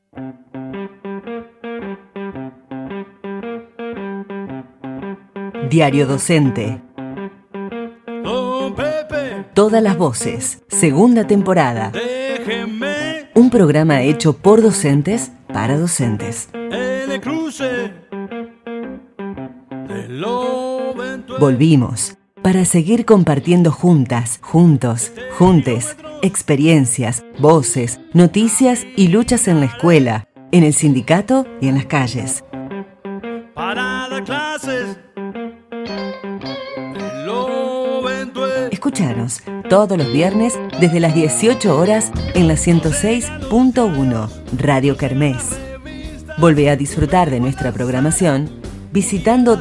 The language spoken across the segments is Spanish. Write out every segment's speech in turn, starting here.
Diario Docente. Don Pepe, Todas las voces. Segunda temporada. déjeme Un programa hecho por docentes para docentes. en el cruce de lo eventual. Volvimos para seguir compartiendo juntas, juntos, juntes, experiencias, voces, noticias y luchas en la escuela, en el sindicato y en las calles. Para dar clases de lo eventual. Escuchanos todos los viernes desde las 18 horas en la 106.1 Radio Kermés. Volvé a disfrutar de nuestra programación visitando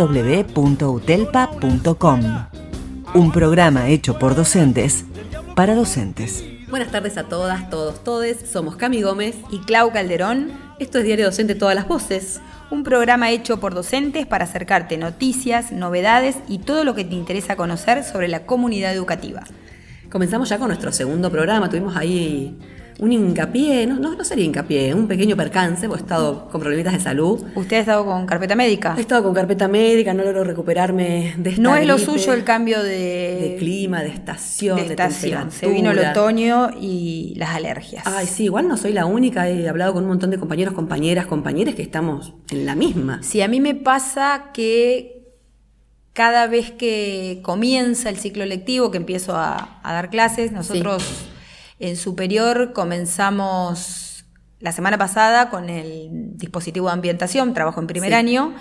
www.utelpa.com. Un programa hecho por docentes para docentes. Buenas tardes a todas, todos, todes. Somos Cami Gómez. Y Clau Calderón, Esto es Diario Docente Todas las Voces. un programa hecho por docentes para acercarte noticias, novedades y todo lo que te interesa conocer sobre la comunidad educativa. Comenzamos ya con nuestro segundo programa. Tuvimos ahí un hincapié, no sería hincapié, un pequeño percance, porque he estado con problemitas de salud. ¿Usted ha estado con carpeta médica? He estado con carpeta médica, no logro recuperarme de esta No es lo gripe, suyo el cambio de clima, de estación, de temperatura. Se vino el otoño y las alergias. Ay, sí, igual no soy la única. He hablado con un montón de compañeros, compañeras que estamos en la misma. Sí, a mí me pasa que cada vez que comienza el ciclo lectivo, que empiezo a dar clases, nosotros en superior comenzamos la semana pasada con el dispositivo de ambientación, trabajo en primer año,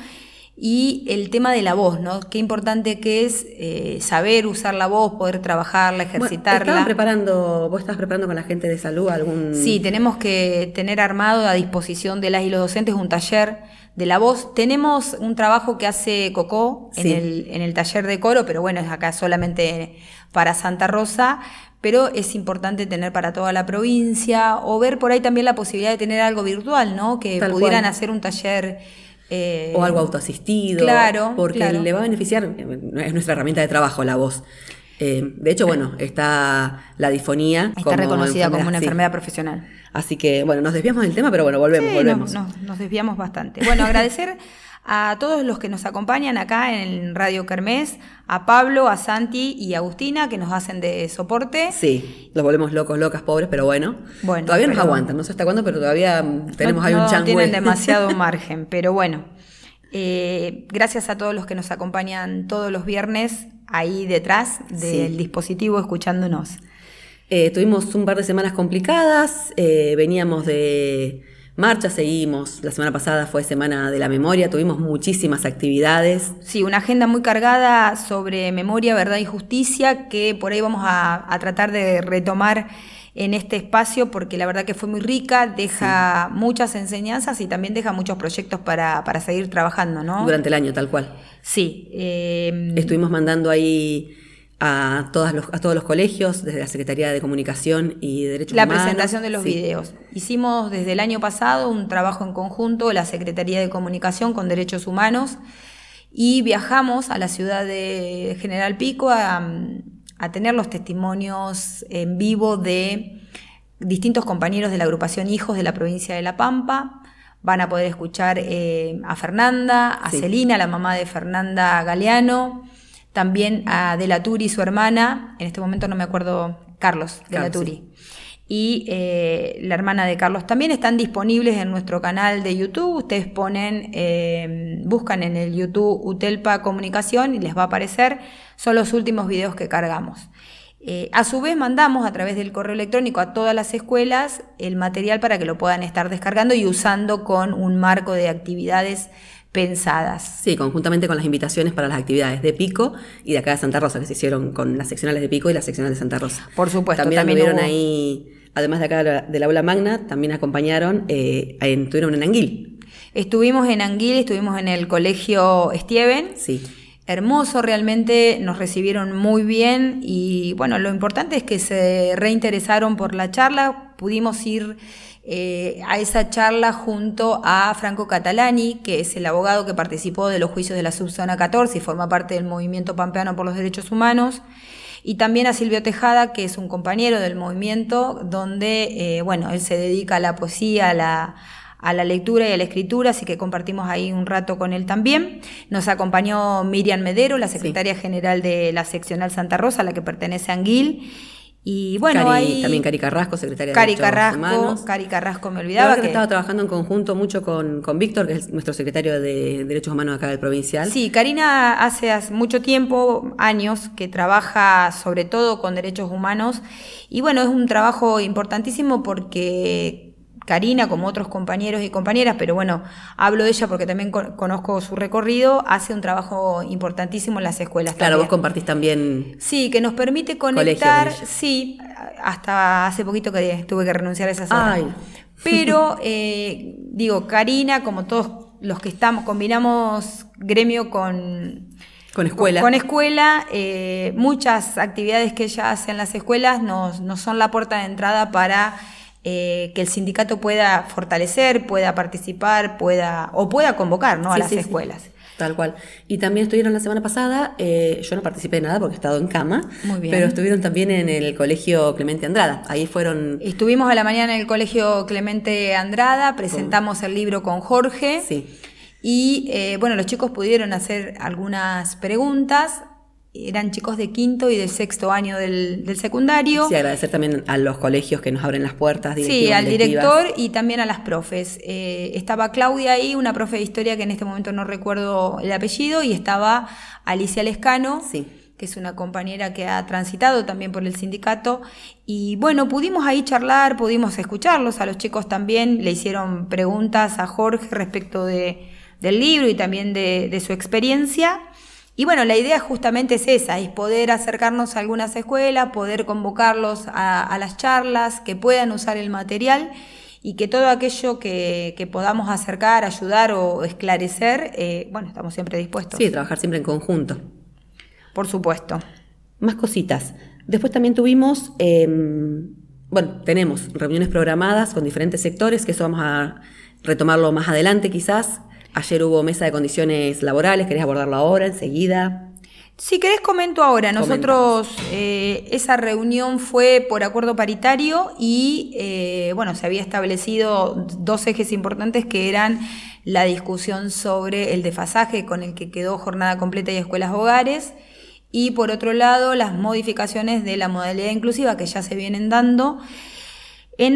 y el tema de la voz, ¿no? Qué importante que es saber usar la voz, poder trabajarla, ejercitarla. ¿Vos estás preparando con la gente de salud algún...? Sí, tenemos que tener armado a disposición de las y los docentes un taller de la voz. Tenemos un trabajo que hace Cocó en el taller de coro, pero bueno, es acá solamente para Santa Rosa, pero es importante tener para toda la provincia, o ver por ahí también la posibilidad de tener algo virtual, ¿no? Que Tal pudieran cual. hacer un taller... o algo autoasistido. Claro, porque claro. le va a beneficiar, es nuestra herramienta de trabajo la voz. De hecho, bueno, está la difonía. Está reconocida como una sí. enfermedad profesional. Así que, bueno, nos desviamos del tema, pero bueno, volvemos. Nos desviamos bastante. Bueno, agradecer a todos los que nos acompañan acá en Radio Kermés, a Pablo, a Santi y a Agustina, que nos hacen de soporte. Sí, los volvemos locas, pobres, pero bueno. Todavía nos aguantan, no sé hasta cuándo, pero todavía tenemos ahí un changüe. No tienen demasiado margen, pero bueno. Gracias a todos los que nos acompañan todos los viernes ahí detrás del dispositivo escuchándonos. Tuvimos un par de semanas complicadas, veníamos de marcha, seguimos, la semana pasada fue Semana de la Memoria, tuvimos muchísimas actividades. Sí, una agenda muy cargada sobre memoria, verdad y justicia, que por ahí vamos a tratar de retomar en este espacio, porque la verdad que fue muy rica, deja muchas enseñanzas y también deja muchos proyectos para seguir trabajando, ¿no? Durante el año, tal cual. Sí. Estuvimos mandando ahí a todos los colegios, desde la Secretaría de Comunicación y Derechos Humanos. La presentación de los videos. Hicimos desde el año pasado un trabajo en conjunto, la Secretaría de Comunicación con Derechos Humanos, y viajamos a la ciudad de General Pico a tener los testimonios en vivo de distintos compañeros de la agrupación Hijos de la provincia de La Pampa. Van a poder escuchar a Fernanda, a Celina, la mamá de Fernanda Galeano, también a De la Turi, su hermana, en este momento no me acuerdo, Carlos De la Turi. Y la hermana de Carlos también están disponibles en nuestro canal de YouTube. Ustedes buscan en el YouTube Utelpa Comunicación y les va a aparecer. Son los últimos videos que cargamos. A su vez mandamos a través del correo electrónico a todas las escuelas el material para que lo puedan estar descargando y usando con un marco de actividades pensadas. Sí, conjuntamente con las invitaciones para las actividades de Pico y de acá de Santa Rosa, que se hicieron con las seccionales de Pico y las seccionales de Santa Rosa. Por supuesto. También estuvieron ahí, además de acá del aula magna, también acompañaron, estuvieron en Anguil. Estuvimos en Anguil, estuvimos en el colegio Stieven. Sí. Hermoso, realmente nos recibieron muy bien y bueno, lo importante es que se reinteresaron por la charla. Pudimos ir a esa charla junto a Franco Catalani, que es el abogado que participó de los juicios de la subzona 14 y forma parte del movimiento pampeano por los derechos humanos. y también a Silvio Tejada, que es un compañero del movimiento, donde, él se dedica a la poesía, a la lectura y a la escritura, así que compartimos ahí un rato con él también. Nos acompañó Miriam Medero, la secretaria general de la seccional Santa Rosa, a la que pertenece Anguil. Y bueno, también Cari Carrasco, secretaria de Derechos Humanos. Cari Carrasco, me olvidaba. Que estaba trabajando en conjunto mucho con Víctor, que es nuestro secretario de Derechos Humanos acá del provincial. Sí, Karina hace mucho tiempo, años, que trabaja sobre todo con derechos humanos. Y bueno, es un trabajo importantísimo porque Karina, como otros compañeros y compañeras, pero bueno, hablo de ella porque también conozco su recorrido, hace un trabajo importantísimo en las escuelas. Claro, también. Vos compartís también. Sí, que nos permite conectar. Sí, hasta hace poquito que tuve que renunciar a esas horas. Pero, Karina, como todos los que estamos, combinamos gremio con escuela. Con escuela, muchas actividades que ella hace en las escuelas nos son la puerta de entrada para que el sindicato pueda fortalecer, pueda participar, pueda convocar, ¿no? a las escuelas. Sí. Tal cual. Y también estuvieron la semana pasada, yo no participé de nada porque he estado en cama. Muy bien. Pero estuvieron también en el Colegio Clemente Andrada. Ahí fueron. Estuvimos a la mañana en el Colegio Clemente Andrada, presentamos el libro con Jorge. Sí. Y los chicos pudieron hacer algunas preguntas. Eran chicos de quinto y de sexto año del secundario. Sí, agradecer también a los colegios que nos abren las puertas. Sí, al director y también a las profes. Estaba Claudia ahí, una profe de historia que en este momento no recuerdo el apellido, y estaba Alicia Lescano, que es una compañera que ha transitado también por el sindicato. Y bueno, pudimos ahí charlar, pudimos escucharlos. A los chicos también le hicieron preguntas a Jorge respecto del libro y también de su experiencia. Y bueno, la idea justamente es esa, es poder acercarnos a algunas escuelas, poder convocarlos a las charlas, que puedan usar el material y que todo aquello que podamos acercar, ayudar o esclarecer, estamos siempre dispuestos. Sí, trabajar siempre en conjunto. Por supuesto. Más cositas. Después también tuvimos, tenemos reuniones programadas con diferentes sectores, que eso vamos a retomarlo más adelante quizás. Ayer hubo mesa de condiciones laborales, ¿querés abordarlo ahora, enseguida? Si querés comento ahora. Nosotros, esa reunión fue por acuerdo paritario y se había establecido dos ejes importantes que eran la discusión sobre el desfasaje con el que quedó jornada completa y escuelas hogares, y por otro lado las modificaciones de la modalidad inclusiva que ya se vienen dando. En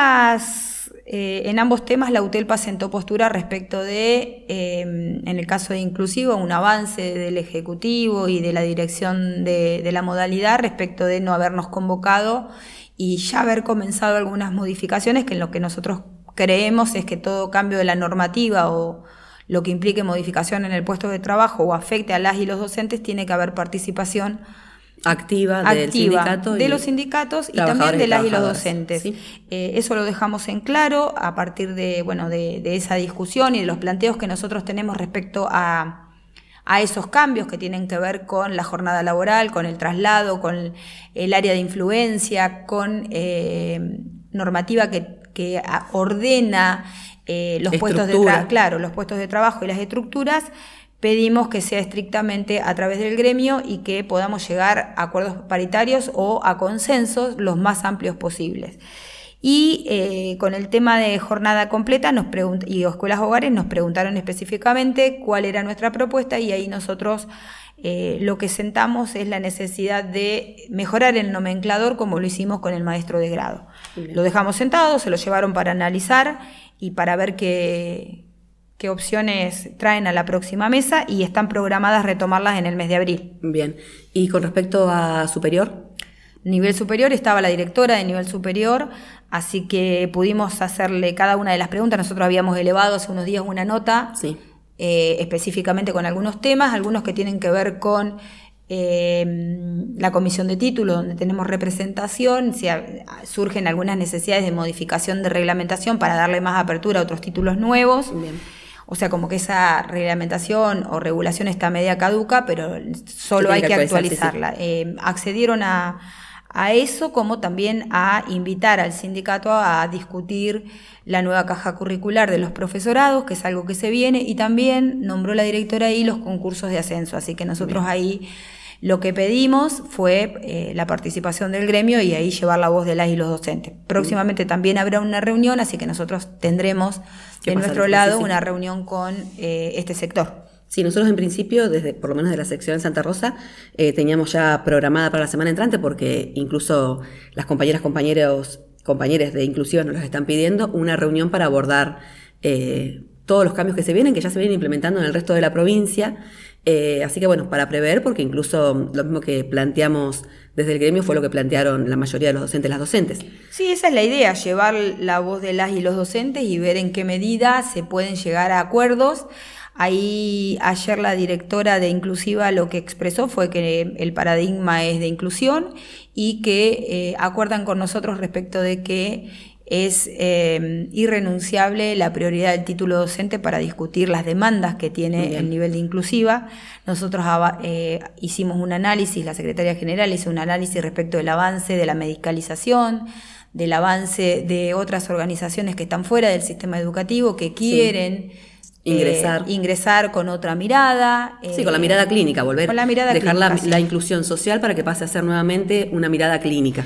ambos temas la UTELPA sentó postura respecto de, en el caso de inclusivo, un avance del Ejecutivo y de la dirección de la modalidad respecto de no habernos convocado y ya haber comenzado algunas modificaciones, que en lo que nosotros creemos es que todo cambio de la normativa o lo que implique modificación en el puesto de trabajo o afecte a las y los docentes, tiene que haber participación activa de los sindicatos y también de las y los docentes. ¿Sí? Eso lo dejamos en claro a partir de esa discusión y de los planteos que nosotros tenemos respecto a esos cambios que tienen que ver con la jornada laboral, con el traslado, con el área de influencia, con normativa que ordena los puestos de trabajo y las estructuras. Pedimos que sea estrictamente a través del gremio y que podamos llegar a acuerdos paritarios o a consensos los más amplios posibles. Y con el tema de jornada completa y escuelas hogares nos preguntaron específicamente cuál era nuestra propuesta, y ahí nosotros lo que sentamos es la necesidad de mejorar el nomenclador, como lo hicimos con el maestro de grado. Bien. Lo dejamos sentado, se lo llevaron para analizar y para ver qué opciones traen a la próxima mesa, y están programadas retomarlas en el mes de abril. Bien. ¿Y con respecto a superior? Nivel superior, estaba la directora de nivel superior, así que pudimos hacerle cada una de las preguntas. Nosotros habíamos elevado hace unos días una nota, específicamente con algunos temas, algunos que tienen que ver con la comisión de título, donde tenemos representación, si surgen algunas necesidades de modificación de reglamentación para darle más apertura a otros títulos nuevos. Bien. O sea, como que esa reglamentación o regulación está media caduca, pero solo hay que actualizarla. Sí. Accedieron a eso, como también a invitar al sindicato a discutir la nueva caja curricular de los profesorados, que es algo que se viene, y también nombró la directora ahí los concursos de ascenso. Así que nosotros ahí Lo que pedimos fue la participación del gremio y ahí llevar la voz de las y los docentes. Próximamente también habrá una reunión, así que nosotros tendremos de nuestro lado una reunión con este sector. Sí, nosotros en principio, desde por lo menos de la sección de Santa Rosa, teníamos ya programada para la semana entrante, porque incluso las compañeras de inclusivas nos los están pidiendo, una reunión para abordar todos los cambios que se vienen, que ya se vienen implementando en el resto de la provincia. Así que bueno, para prever, porque incluso lo mismo que planteamos desde el gremio fue lo que plantearon la mayoría de los docentes, las docentes. Sí, esa es la idea, llevar la voz de las y los docentes y ver en qué medida se pueden llegar a acuerdos. Ahí ayer la directora de Inclusiva lo que expresó fue que el paradigma es de inclusión y que acuerdan con nosotros respecto de que es irrenunciable la prioridad del título docente para discutir las demandas que tiene el nivel de inclusiva. Nosotros hicimos un análisis, la Secretaría General hizo un análisis respecto del avance de la medicalización, del avance de otras organizaciones que están fuera del sistema educativo, que quieren ingresar con otra mirada. Sí, con la mirada clínica, dejar la inclusión social para que pase a ser nuevamente una mirada clínica.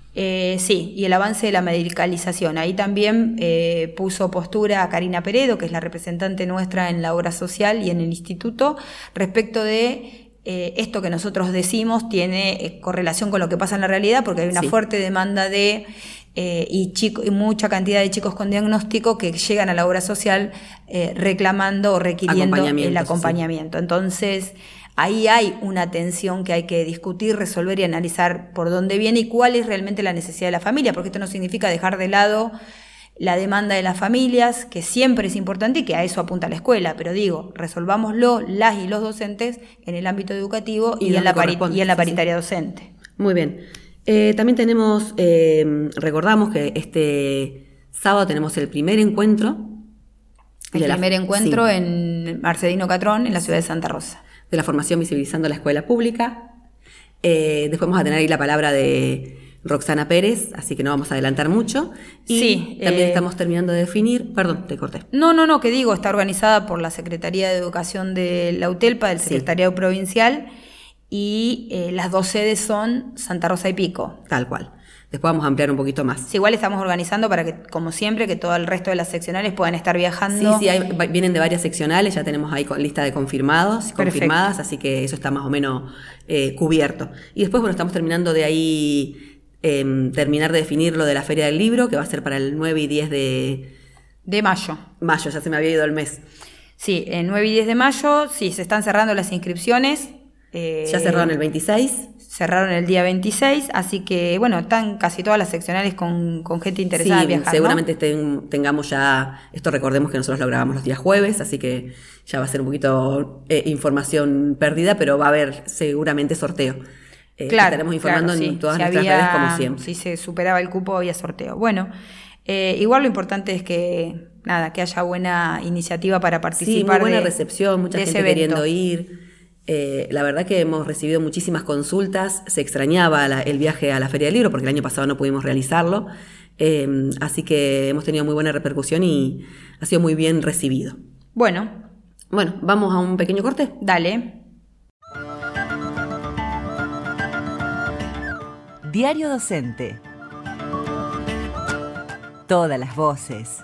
Sí, y el avance de la medicalización. Ahí también puso postura a Karina Peredo, que es la representante nuestra en la obra social y en el instituto, respecto de esto que nosotros decimos tiene correlación con lo que pasa en la realidad, porque hay una fuerte demanda de y mucha cantidad de chicos con diagnóstico que llegan a la obra social reclamando o requiriendo el acompañamiento. Sí. Entonces, ahí hay una tensión que hay que discutir, resolver y analizar por dónde viene y cuál es realmente la necesidad de la familia, porque esto no significa dejar de lado la demanda de las familias, que siempre es importante y que a eso apunta la escuela, pero digo, resolvámoslo las y los docentes en el ámbito educativo y en la paritaria docente. Muy bien. También tenemos, recordamos que este sábado tenemos el primer encuentro. En Marcelino Catrón, en la ciudad de Santa Rosa. De la formación Visibilizando la Escuela Pública. Después vamos a tener ahí la palabra de Roxana Pérez, así que no vamos a adelantar mucho. Y también estamos terminando de definir, perdón, te corté. No, que digo, está organizada por la Secretaría de Educación de la UTELPA, del Secretariado Provincial, y las dos sedes son Santa Rosa y Pico. Tal cual. Después vamos a ampliar un poquito más. Sí, igual estamos organizando para que, como siempre, que todo el resto de las seccionales puedan estar viajando. Sí, vienen de varias seccionales, ya tenemos ahí lista de confirmadas, así que eso está más o menos cubierto. Y después, bueno, estamos terminando de ahí, terminar de definir lo de la Feria del Libro, que va a ser para el 9 y 10 de mayo. Mayo, ya se me había ido el mes. Sí, el 9 y 10 de mayo, sí, se están cerrando las inscripciones. Ya cerraron el 26. Cerraron el día 26, así que bueno, están casi todas las seccionales con gente interesada en viajar. Seguramente tengamos ya, esto recordemos que nosotros lo grabamos los días jueves, así que ya va a ser un poquito información perdida, pero va a haber seguramente sorteo. Estaremos informando en todas nuestras redes como siempre. Si se superaba el cupo había sorteo. Bueno, igual lo importante es que haya buena iniciativa para participar. Sí, muy buena recepción, mucha gente queriendo ir. La verdad que hemos recibido muchísimas consultas, se extrañaba el viaje a la Feria del Libro porque el año pasado no pudimos realizarlo, así que hemos tenido muy buena repercusión y ha sido muy bien recibido. Bueno, vamos a un pequeño corte. Dale. Diario Docente. Todas las voces.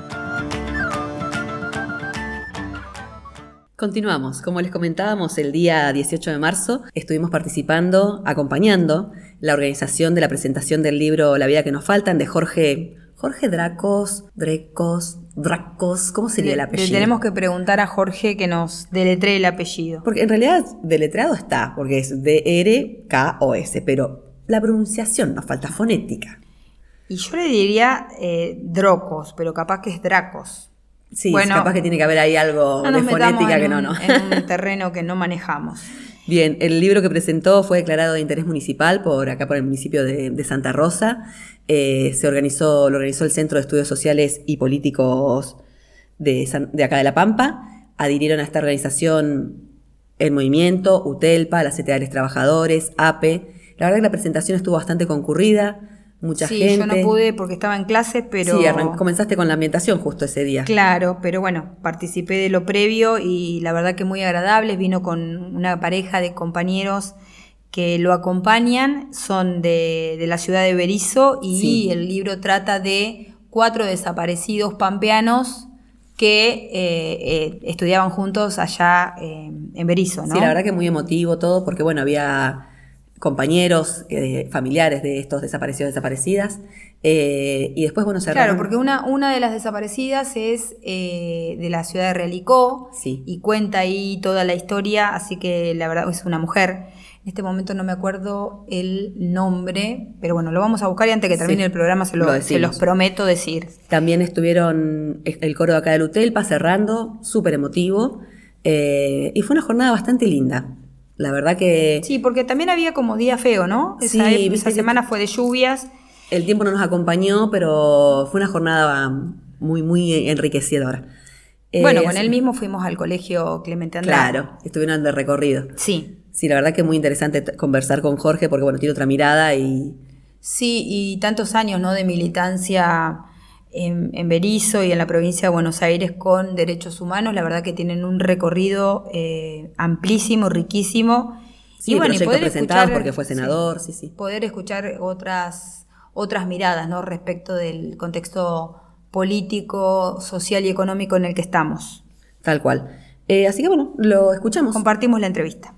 Continuamos. Como les comentábamos, el día 18 de marzo estuvimos acompañando la organización de la presentación del libro La vida que nos faltan, de Jorge Dracos, ¿cómo sería el apellido? Le tenemos que preguntar a Jorge que nos deletree el apellido. Porque en realidad deletreado está, porque es D-R-K-O-S, pero la pronunciación nos falta, fonética. Y yo le diría Drocos, pero capaz que es Dracos. Sí, capaz que tiene que haber ahí algo de fonética que no. En un terreno que no manejamos. Bien, el libro que presentó fue declarado de interés municipal por el municipio de Santa Rosa. Lo organizó el Centro de Estudios Sociales y Políticos de acá de La Pampa. Adhirieron a esta organización el Movimiento, UTELPA, las CTA Trabajadores, APE. La verdad que la presentación estuvo bastante concurrida. Mucha gente. Sí, yo no pude porque estaba en clases, pero... Sí, comenzaste con la ambientación justo ese día. Claro, pero bueno, participé de lo previo y la verdad que muy agradables. Vino con una pareja de compañeros que lo acompañan son de la ciudad de Berisso y Sí. el libro trata de 4 desaparecidos pampeanos que estudiaban juntos allá en Berisso, ¿no? Sí, la verdad que muy emotivo todo, porque bueno, había compañeros, familiares de estos desaparecidos, desaparecidas, y después, bueno, Claro, porque una de las desaparecidas es de la ciudad de Realicó Sí. y cuenta ahí toda la historia, así que la verdad es una mujer. En este momento no me acuerdo el nombre, pero bueno, lo vamos a buscar y antes que termine Sí, el programa lo se decimos. los prometo decir. También estuvieron el coro de acá de Lutelpa cerrando, súper emotivo, y fue una jornada bastante linda. La verdad que Sí, porque también había como día feo, ¿no? Sí, Esa viste que semana fue de lluvias. el tiempo no nos acompañó, pero fue una jornada muy, muy enriquecedora. Bueno, con Así- él mismo fuimos al colegio Clemente Andrade. Claro, estuvieron de recorrido. Sí. Sí, la verdad que muy interesante conversar con Jorge porque, bueno, tiene otra mirada y Sí, y tantos años, ¿no?, de militancia en Berisso y en la provincia de Buenos Aires con derechos humanos. La verdad que tienen un recorrido amplísimo, riquísimo. sí, Y bueno, y proyectos poder presentados escuchar, porque fue senador, sí. poder escuchar otras miradas, ¿no?, respecto del contexto político, social y económico en el que estamos. Tal cual. Así que, bueno, lo escuchamos. Compartimos la entrevista.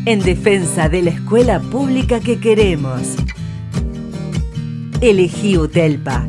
en defensa de la escuela pública que queremos. Elegí UTELPA.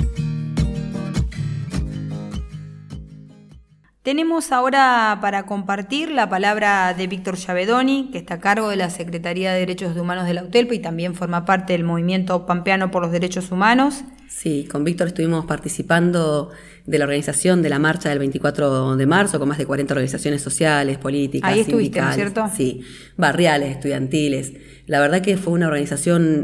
Tenemos ahora para compartir la palabra de Víctor Llavedoni, que está a cargo de la Secretaría de Derechos Humanos de la UTELPA y también forma parte del movimiento pampeano por los derechos humanos. Sí, con Víctor estuvimos participando de la organización de la marcha del 24 de marzo con más de 40 organizaciones sociales, políticas, Ahí estuviste, ¿no es sindicales, cierto? sí, barriales, estudiantiles. La verdad que fue una organización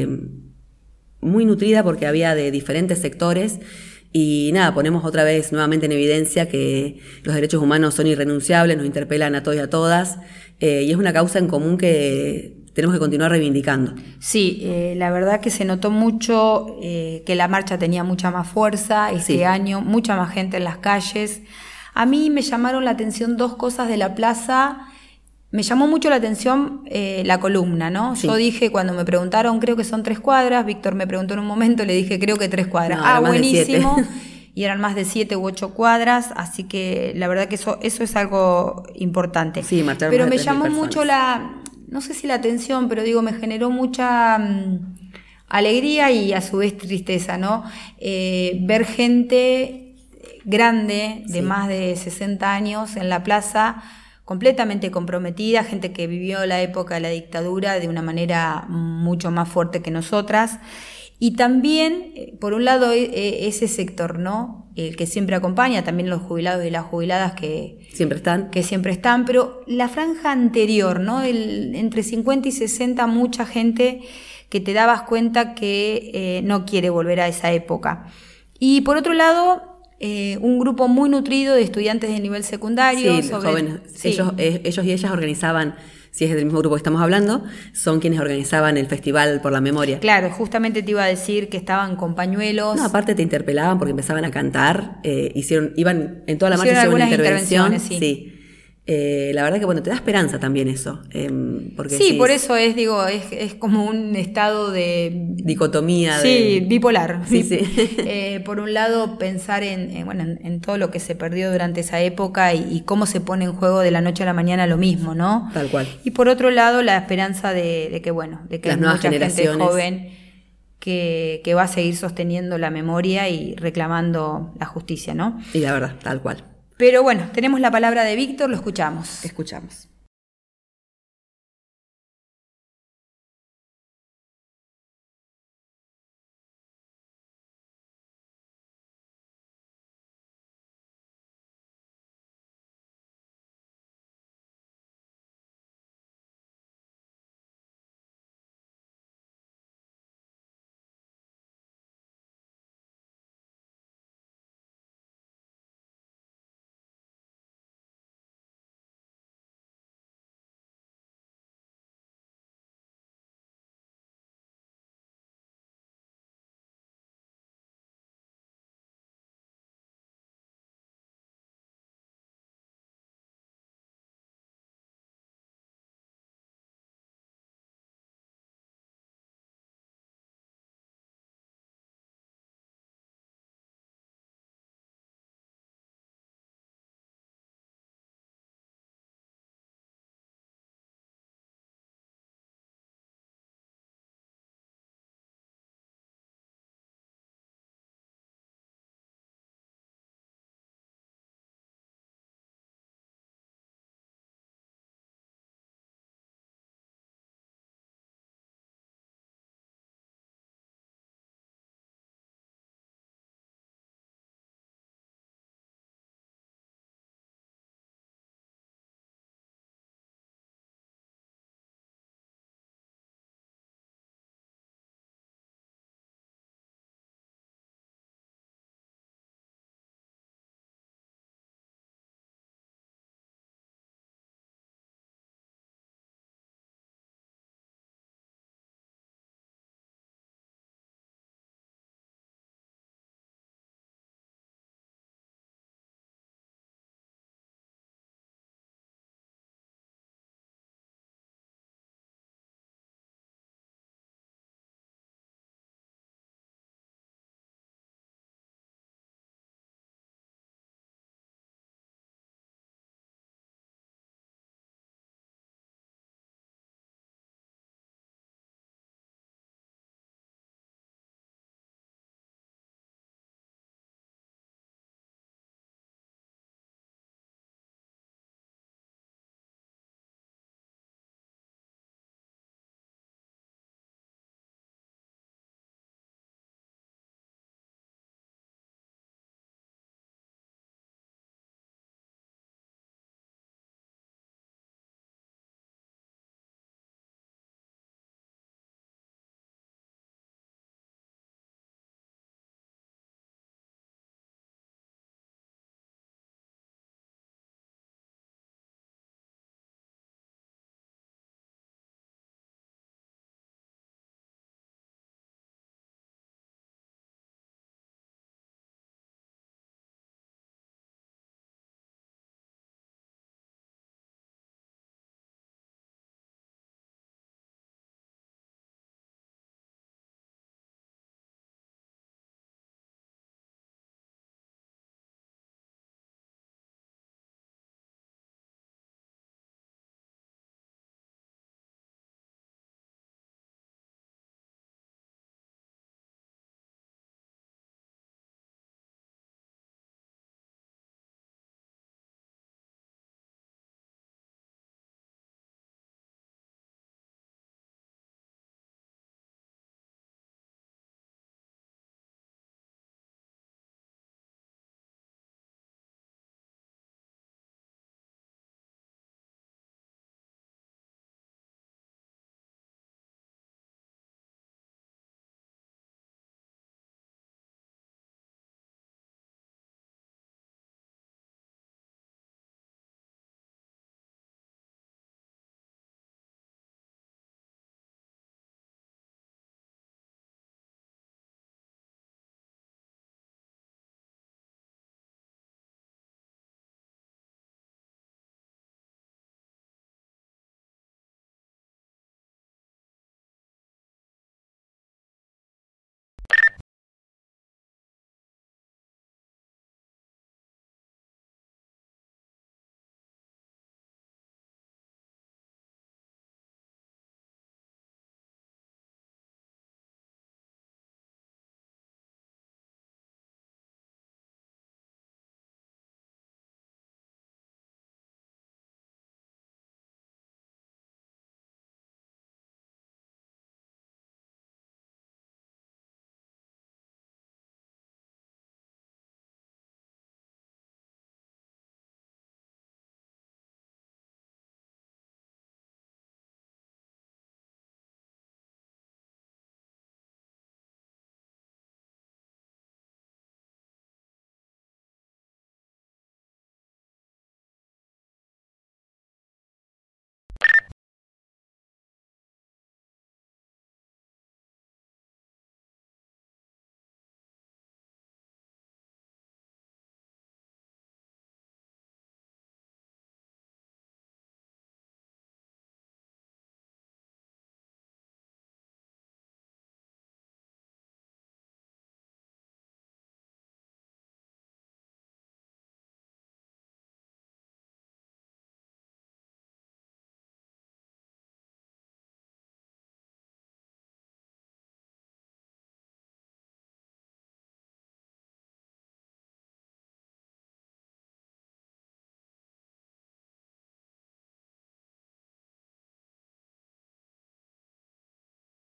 muy nutrida porque había de diferentes sectores. Y nada, ponemos otra vez nuevamente en evidencia que los derechos humanos son irrenunciables, nos interpelan a todos y a todas, y es una causa en común que tenemos que continuar reivindicando. Sí, la verdad que se notó mucho que la marcha tenía mucha más fuerza este año, mucha más gente en las calles. A mí me llamaron la atención dos cosas de la plaza. Me llamó mucho la atención la columna, ¿no? Sí. Yo dije, cuando me preguntaron, creo que son 3 cuadras, Víctor me preguntó en un momento, le dije, creo que 3 cuadras. No, eran más de buenísimo. 7. Y eran más de 7 u 8 cuadras, así que la verdad que eso es algo importante. Sí, marcharon pero más de me 3.000 llamó personas. mucho no sé si la atención, pero digo, me generó mucha alegría y a su vez tristeza, ¿no? Ver gente grande, de más de 60 años en la plaza, completamente comprometida, gente que vivió la época de la dictadura de una manera mucho más fuerte que nosotras. Y también, por un lado, ese sector, ¿no? El que siempre acompaña, también los jubilados y las jubiladas que Siempre están. pero la franja anterior, ¿no? Entre 50 y 60, mucha gente que te dabas cuenta que no quiere volver a esa época. Y por otro lado, un grupo muy nutrido de estudiantes de nivel secundario. Sí, jóvenes. Sí. Ellos y ellas organizaban, si es del mismo grupo que estamos hablando, son quienes organizaban el Festival por la Memoria. Claro, justamente te iba a decir que estaban con pañuelos. No, aparte te interpelaban porque empezaban a cantar, iban en toda la marcha, hicieron una algunas intervención. intervenciones, sí. La verdad que te da esperanza también eso. Porque sí, por eso es como un estado de dicotomía. Bipolar. Sí. Por un lado, pensar en todo lo que se perdió durante esa época y cómo se pone en juego de la noche a la mañana lo mismo, ¿no? Tal cual. Y por otro lado, la esperanza de que las hay nuevas mucha gente generaciones joven que va a seguir sosteniendo la memoria y reclamando la justicia, ¿no? Y la verdad, tal cual. Pero bueno, tenemos la palabra de Víctor, lo escuchamos. Escuchamos.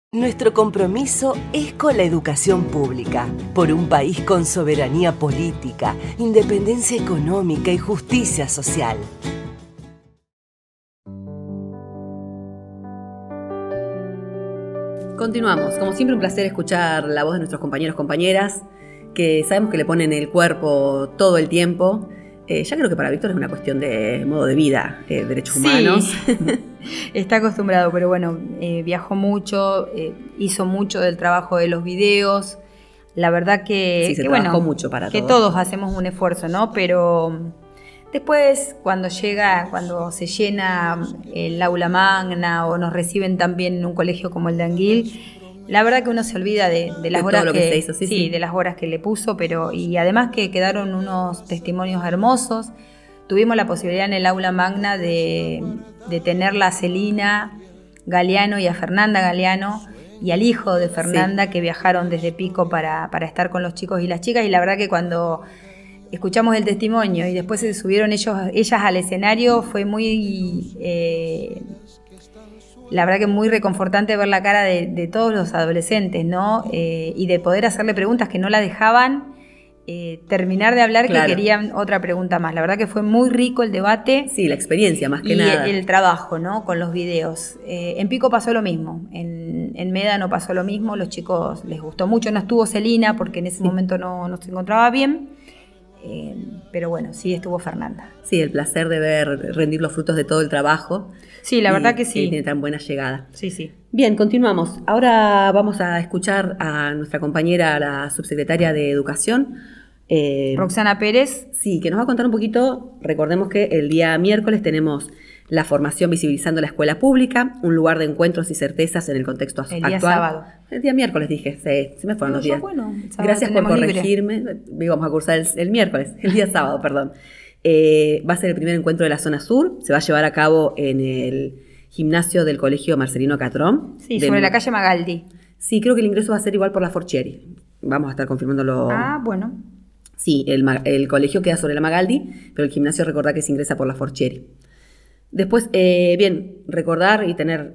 Nuestro compromiso es con la educación pública, por un país con soberanía política, independencia económica y justicia social. Continuamos. Como siempre, un placer escuchar la voz de nuestros compañeros, compañeras, que sabemos que le ponen el cuerpo todo el tiempo. Ya creo que para Víctor es una cuestión de modo de vida, derechos humanos. Está acostumbrado, pero bueno, viajó mucho, hizo mucho del trabajo de los videos. La verdad que, se trabajó mucho para que todos hacemos un esfuerzo, ¿no? Pero después, cuando se llena el aula magna o nos reciben también en un colegio como el de Anguil, la verdad que uno se olvida de las horas todo lo que se hizo, sí. De las horas que le puso, y además que quedaron unos testimonios hermosos. Tuvimos la posibilidad en el aula magna de tenerla a Celina Galeano y a Fernanda Galeano y al hijo de Fernanda, que viajaron desde Pico para estar con los chicos y las chicas, y la verdad que cuando escuchamos el testimonio y después se subieron ellas al escenario, fue muy... la verdad que muy reconfortante ver la cara de todos los adolescentes, ¿no? Y de poder hacerle preguntas que no la dejaban terminar de hablar, claro, que querían otra pregunta más. La verdad que fue muy rico el debate. Sí, la experiencia más que nada. Y el trabajo, ¿no? Con los videos. En Pico pasó lo mismo, en Médano pasó lo mismo, los chicos les gustó mucho. No estuvo Celina porque en ese momento no se encontraba bien. Pero bueno, sí estuvo Fernanda. Sí, el placer de ver rendir los frutos de todo el trabajo. Sí, la verdad que sí. Tiene tan buena llegada. Sí, sí. Bien, continuamos. Ahora vamos a escuchar a nuestra compañera, la subsecretaria de Educación, Roxana Pérez. Sí, que nos va a contar un poquito. Recordemos que el día miércoles tenemos la formación Visibilizando la Escuela Pública, un lugar de encuentros y certezas en el contexto actual. El día sábado. El día miércoles dije, se me fueron los días. Bueno, gracias por corregirme. Íbamos a cursar el miércoles, el día sábado, perdón. Va a ser el primer encuentro de la zona sur, se va a llevar a cabo en el gimnasio del Colegio Marcelino Catrón. Sí, sobre la calle Magaldi. Sí, creo que el ingreso va a ser igual por la Forchieri. Vamos a estar confirmándolo. Ah, bueno. Sí, el colegio queda sobre la Magaldi, pero el gimnasio recordá que se ingresa por la Forchieri. Después, bien, recordar y tener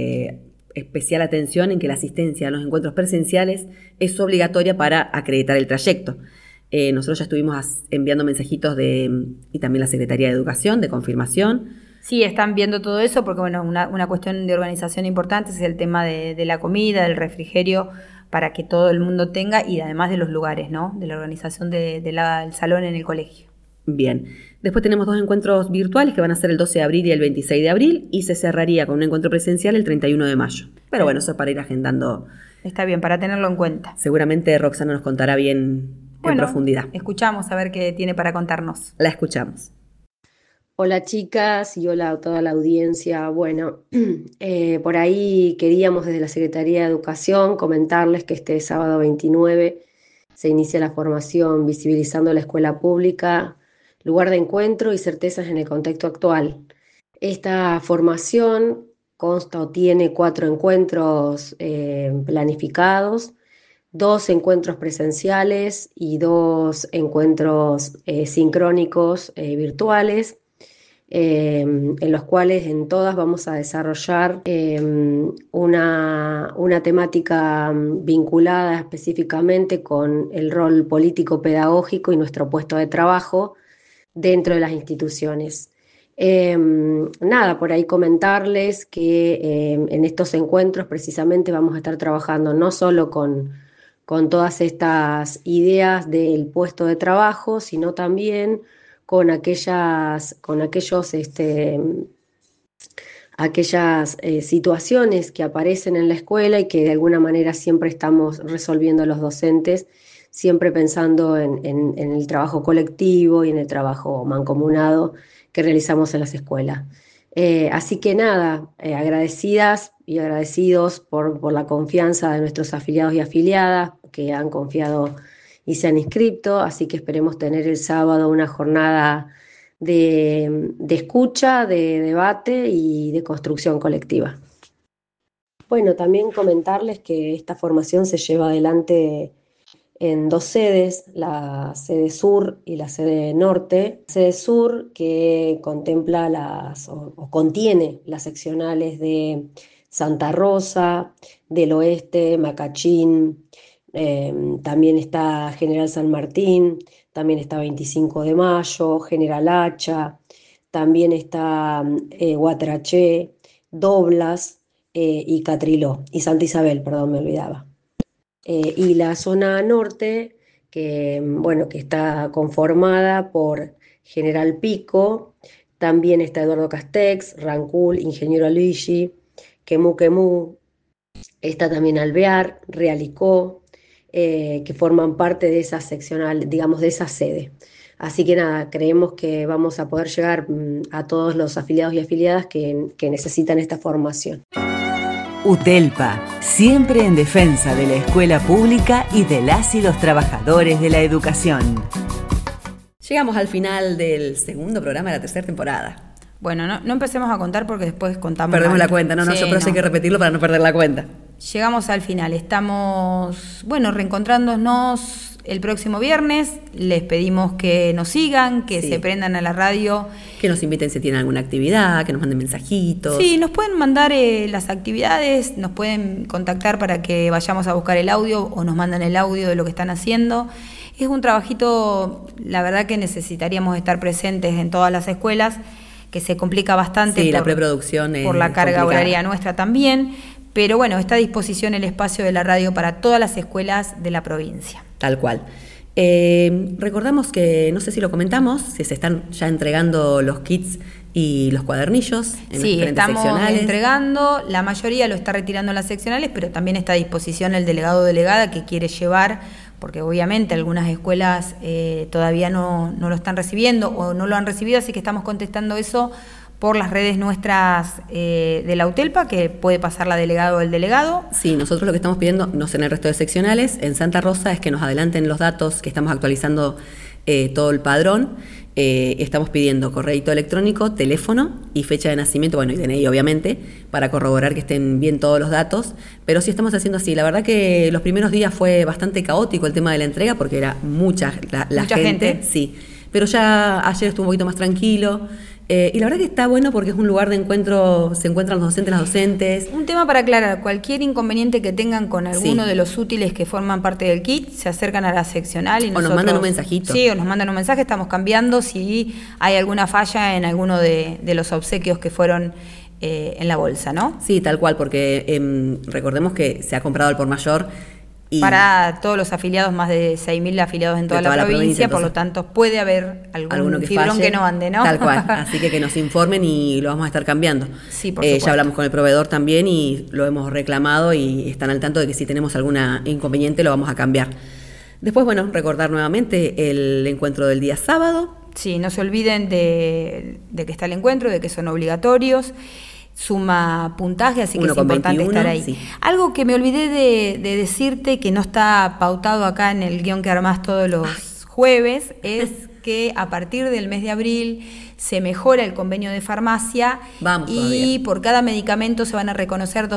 especial atención en que la asistencia a los encuentros presenciales es obligatoria para acreditar el trayecto. Nosotros ya estuvimos enviando mensajitos y también la Secretaría de Educación de confirmación. Sí, están viendo todo eso porque bueno, una cuestión de organización importante es el tema de la comida, del refrigerio, para que todo el mundo tenga, y además de los lugares, ¿no? De la organización del salón en el colegio. Bien. Después tenemos 2 encuentros virtuales que van a ser el 12 de abril y el 26 de abril, y se cerraría con un encuentro presencial el 31 de mayo. Pero bueno, eso es para ir agendando. Está bien, para tenerlo en cuenta. Seguramente Roxana nos contará bien en profundidad. Escuchamos a ver qué tiene para contarnos. La escuchamos. Hola chicas y hola a toda la audiencia. Bueno, por ahí queríamos desde la Secretaría de Educación comentarles que este sábado 29 se inicia la formación Visibilizando la Escuela Pública, lugar de encuentro y certezas en el contexto actual. Esta formación consta o tiene 4 encuentros planificados, 2 encuentros presenciales y 2 encuentros sincrónicos virtuales, en los cuales en todas vamos a desarrollar una temática vinculada específicamente con el rol político-pedagógico y nuestro puesto de trabajo dentro de las instituciones. Por ahí comentarles que en estos encuentros precisamente vamos a estar trabajando no solo con todas estas ideas del puesto de trabajo, sino también con aquellas situaciones que aparecen en la escuela y que de alguna manera siempre estamos resolviendo los docentes, siempre pensando en el trabajo colectivo y en el trabajo mancomunado que realizamos en las escuelas. Así que nada, agradecidas y agradecidos por la confianza de nuestros afiliados y afiliadas que han confiado y se han inscrito, así que esperemos tener el sábado una jornada de escucha, de debate y de construcción colectiva. Bueno, también comentarles que esta formación se lleva adelante en 2 sedes, la sede sur y la sede norte. La sede sur, que contempla o contiene las seccionales de Santa Rosa, del Oeste, Macachín, también está General San Martín, también está 25 de Mayo, General Hacha, también está Guatraché, Doblas y Catriló, y Santa Isabel, perdón, me olvidaba. Y la zona norte, que está conformada por General Pico, también está Eduardo Castex, Rancul, Ingeniero Luigi, Quemú, está también Alvear, Realicó, que forman parte de esa seccional, digamos, de esa sede. Así que nada, creemos que vamos a poder llegar a todos los afiliados y afiliadas que necesitan esta formación. UTELPA, siempre en defensa de la escuela pública y de las y los trabajadores de la educación. Llegamos al final del segundo programa de la tercera temporada. Bueno, no empecemos a contar porque después contamos. Perdemos la cuenta, sí, yo pero hay que repetirlo para no perder la cuenta. Llegamos al final, estamos, reencontrándonos el próximo viernes. Les pedimos que nos sigan, que se prendan a la radio. Que nos inviten si tienen alguna actividad, que nos manden mensajitos. Sí, nos pueden mandar las actividades, nos pueden contactar para que vayamos a buscar el audio o nos mandan el audio de lo que están haciendo. Es un trabajito, la verdad que necesitaríamos estar presentes en todas las escuelas, que se complica bastante. Sí, la preproducción es por la carga complicada. Horaria nuestra también. Pero bueno, está a disposición el espacio de la radio para todas las escuelas de la provincia. Tal cual. Recordamos que, no sé si lo comentamos, si se están ya entregando los kits y los cuadernillos en las diferentes estamos seccionales. Entregando, la mayoría lo está retirando en las seccionales, pero también está a disposición el delegado o delegada que quiere llevar, porque obviamente algunas escuelas todavía no lo están recibiendo o no lo han recibido, así que estamos contestando eso por las redes nuestras de la UTELPA, que puede pasar la delegada o el delegado. Sí, nosotros lo que estamos pidiendo, no sé en el resto de seccionales, en Santa Rosa, es que nos adelanten los datos, que estamos actualizando todo el padrón. Estamos pidiendo correo electrónico, teléfono y fecha de nacimiento, y DNI obviamente, para corroborar que estén bien todos los datos, pero sí estamos haciendo así. La verdad que los primeros días fue bastante caótico el tema de la entrega, porque era mucha gente. Sí, pero ya ayer estuvo un poquito más tranquilo. Y la verdad que está bueno porque es un lugar de encuentro, se encuentran los docentes, las docentes. Un tema para aclarar, cualquier inconveniente que tengan con alguno de los útiles que forman parte del kit, se acercan a la seccional y nos mandan un mensajito. Sí, o nos mandan un mensaje, estamos cambiando si hay alguna falla en alguno de los obsequios que fueron en la bolsa, ¿no? Sí, tal cual, porque recordemos que se ha comprado al por mayor. Para todos los afiliados, más de 6.000 afiliados en toda la provincia, por lo tanto puede haber algún fibrón que no ande, ¿no? Tal cual, así que nos informen y lo vamos a estar cambiando. Sí, por supuesto. Ya hablamos con el proveedor también y lo hemos reclamado y están al tanto de que si tenemos alguna inconveniente lo vamos a cambiar. Después, recordar nuevamente el encuentro del día sábado. Sí, no se olviden de que está el encuentro, de que son obligatorios. Suma puntaje, así que es importante 21, estar ahí. Sí. Algo que me olvidé de decirte, que no está pautado acá en el guión que armás todos los jueves, es que a partir del mes de abril se mejora el convenio de farmacia y por cada medicamento se van a reconocer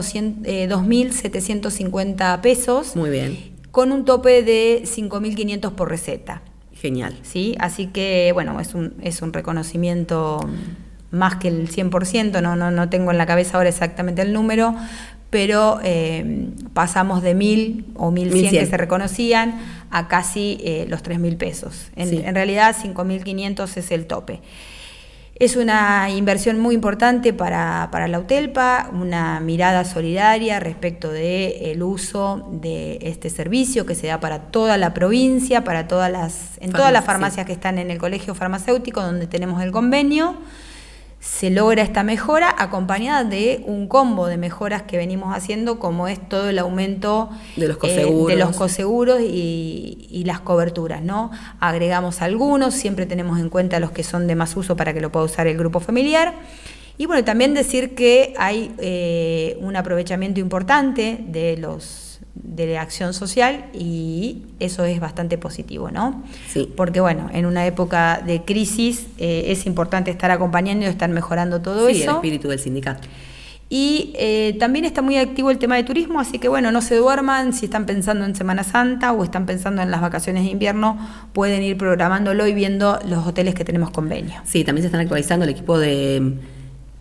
2.750 pesos. Muy bien. Con un tope de 5.500 por receta. Genial. ¿Sí? Así que, es un reconocimiento más que el 100%, no tengo en la cabeza ahora exactamente el número, pero pasamos de 1.000 o 1.100 que se reconocían a casi los 3.000 pesos. En realidad 5.500 es el tope. Es una inversión muy importante para la UTELPA, una mirada solidaria respecto del uso de este servicio que se da para toda la provincia, para todas las farmacias que están en el colegio farmacéutico donde tenemos el convenio. Se logra esta mejora acompañada de un combo de mejoras que venimos haciendo, como es todo el aumento de los coseguros y las coberturas, ¿no? Agregamos algunos, siempre tenemos en cuenta los que son de más uso para que lo pueda usar el grupo familiar. Y también decir que hay un aprovechamiento importante de la acción social y eso es bastante positivo, ¿no? Sí. Porque en una época de crisis es importante estar acompañando y estar mejorando todo eso. Sí, el espíritu del sindicato. Y también está muy activo el tema de turismo, así que no se duerman, si están pensando en Semana Santa o están pensando en las vacaciones de invierno, pueden ir programándolo y viendo los hoteles que tenemos convenio. Sí, también se están actualizando el equipo de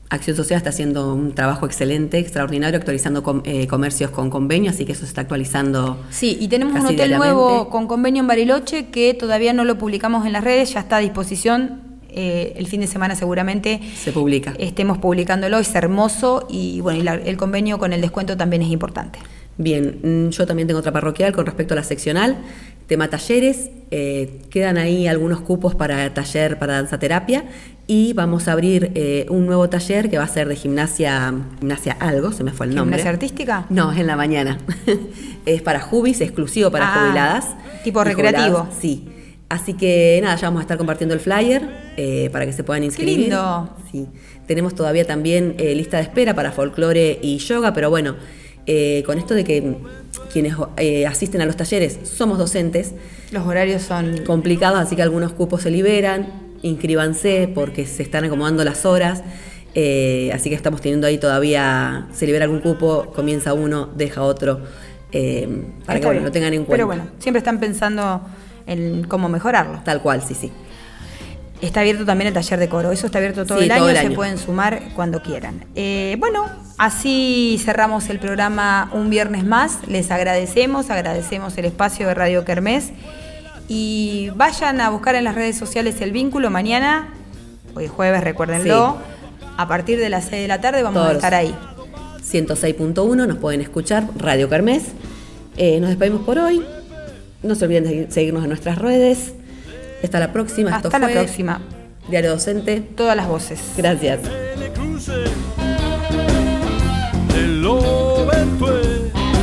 Acción Social está haciendo un trabajo excelente, extraordinario, actualizando comercios con convenio, así que eso se está actualizando. Sí, y tenemos un casi hotel diariamente. nuevo con convenio en Bariloche que todavía no lo publicamos en las redes, ya está a disposición. El fin de semana seguramente Se publica. estemos publicándolo, es hermoso y bueno, el convenio con el descuento también es importante. Bien, yo también tengo otra parroquial con respecto a la seccional, tema talleres, quedan ahí algunos cupos para taller para danzaterapia y vamos a abrir un nuevo taller que va a ser de gimnasia algo, se me fue el nombre. ¿Gimnasia artística? No, es en la mañana. Es para jubis, exclusivo para jubiladas. Tipo y recreativo. jubilados, sí. Así que nada, ya vamos a estar compartiendo el flyer para que se puedan inscribir. ¡Qué lindo! Sí. Tenemos todavía también lista de espera para folclore y yoga, pero bueno, con esto de que quienes asisten a los talleres somos docentes, Los horarios son complicados, así que algunos cupos se liberan, inscríbanse porque se están acomodando las horas, así que estamos teniendo ahí todavía, se libera algún cupo, comienza uno, deja otro, para que bueno, lo tengan en cuenta. Pero bueno, siempre están pensando en cómo mejorarlo. Tal cual, sí, sí. Está abierto también el taller de coro, eso está abierto todo Sí, el todo año, el se año. pueden sumar cuando quieran. Bueno, así cerramos el programa un viernes más, les agradecemos el espacio de Radio Kermés y vayan a buscar en las redes sociales El Vínculo mañana, hoy es jueves, recuérdenlo, a partir de las 6 de la tarde vamos a estar ahí. 106.1, nos pueden escuchar, Radio Kermés. Nos despedimos por hoy, no se olviden de seguirnos en nuestras redes. Hasta la próxima. Hasta Esto la fue próxima. Diario Docente. Todas las voces. Gracias. En el cruce del Oventue.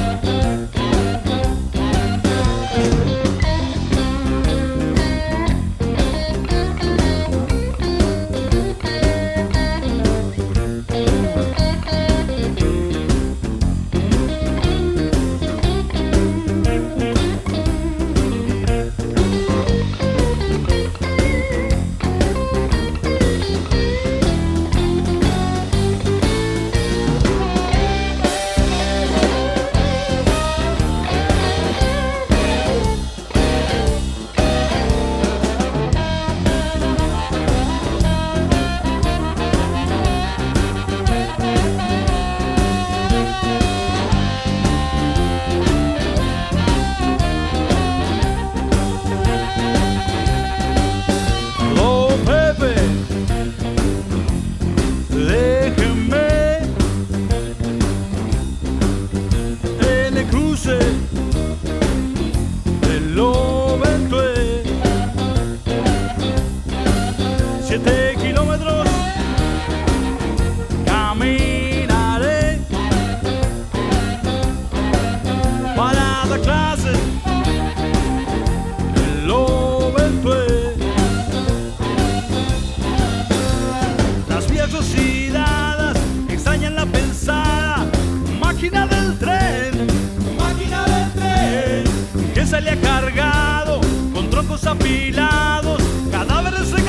Se le ha cargado con troncos apilados, cadáveres de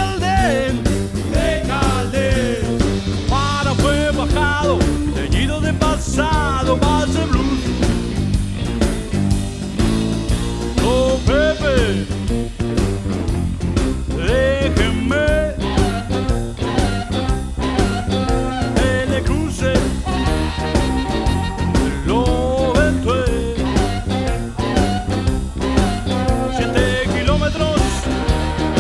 Caldén. Para fue bajado, teñido de pasado, base blues. Oh, Pepe, déjenme en el cruce del Oventue. 7 kilómetros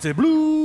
Mr. Blue.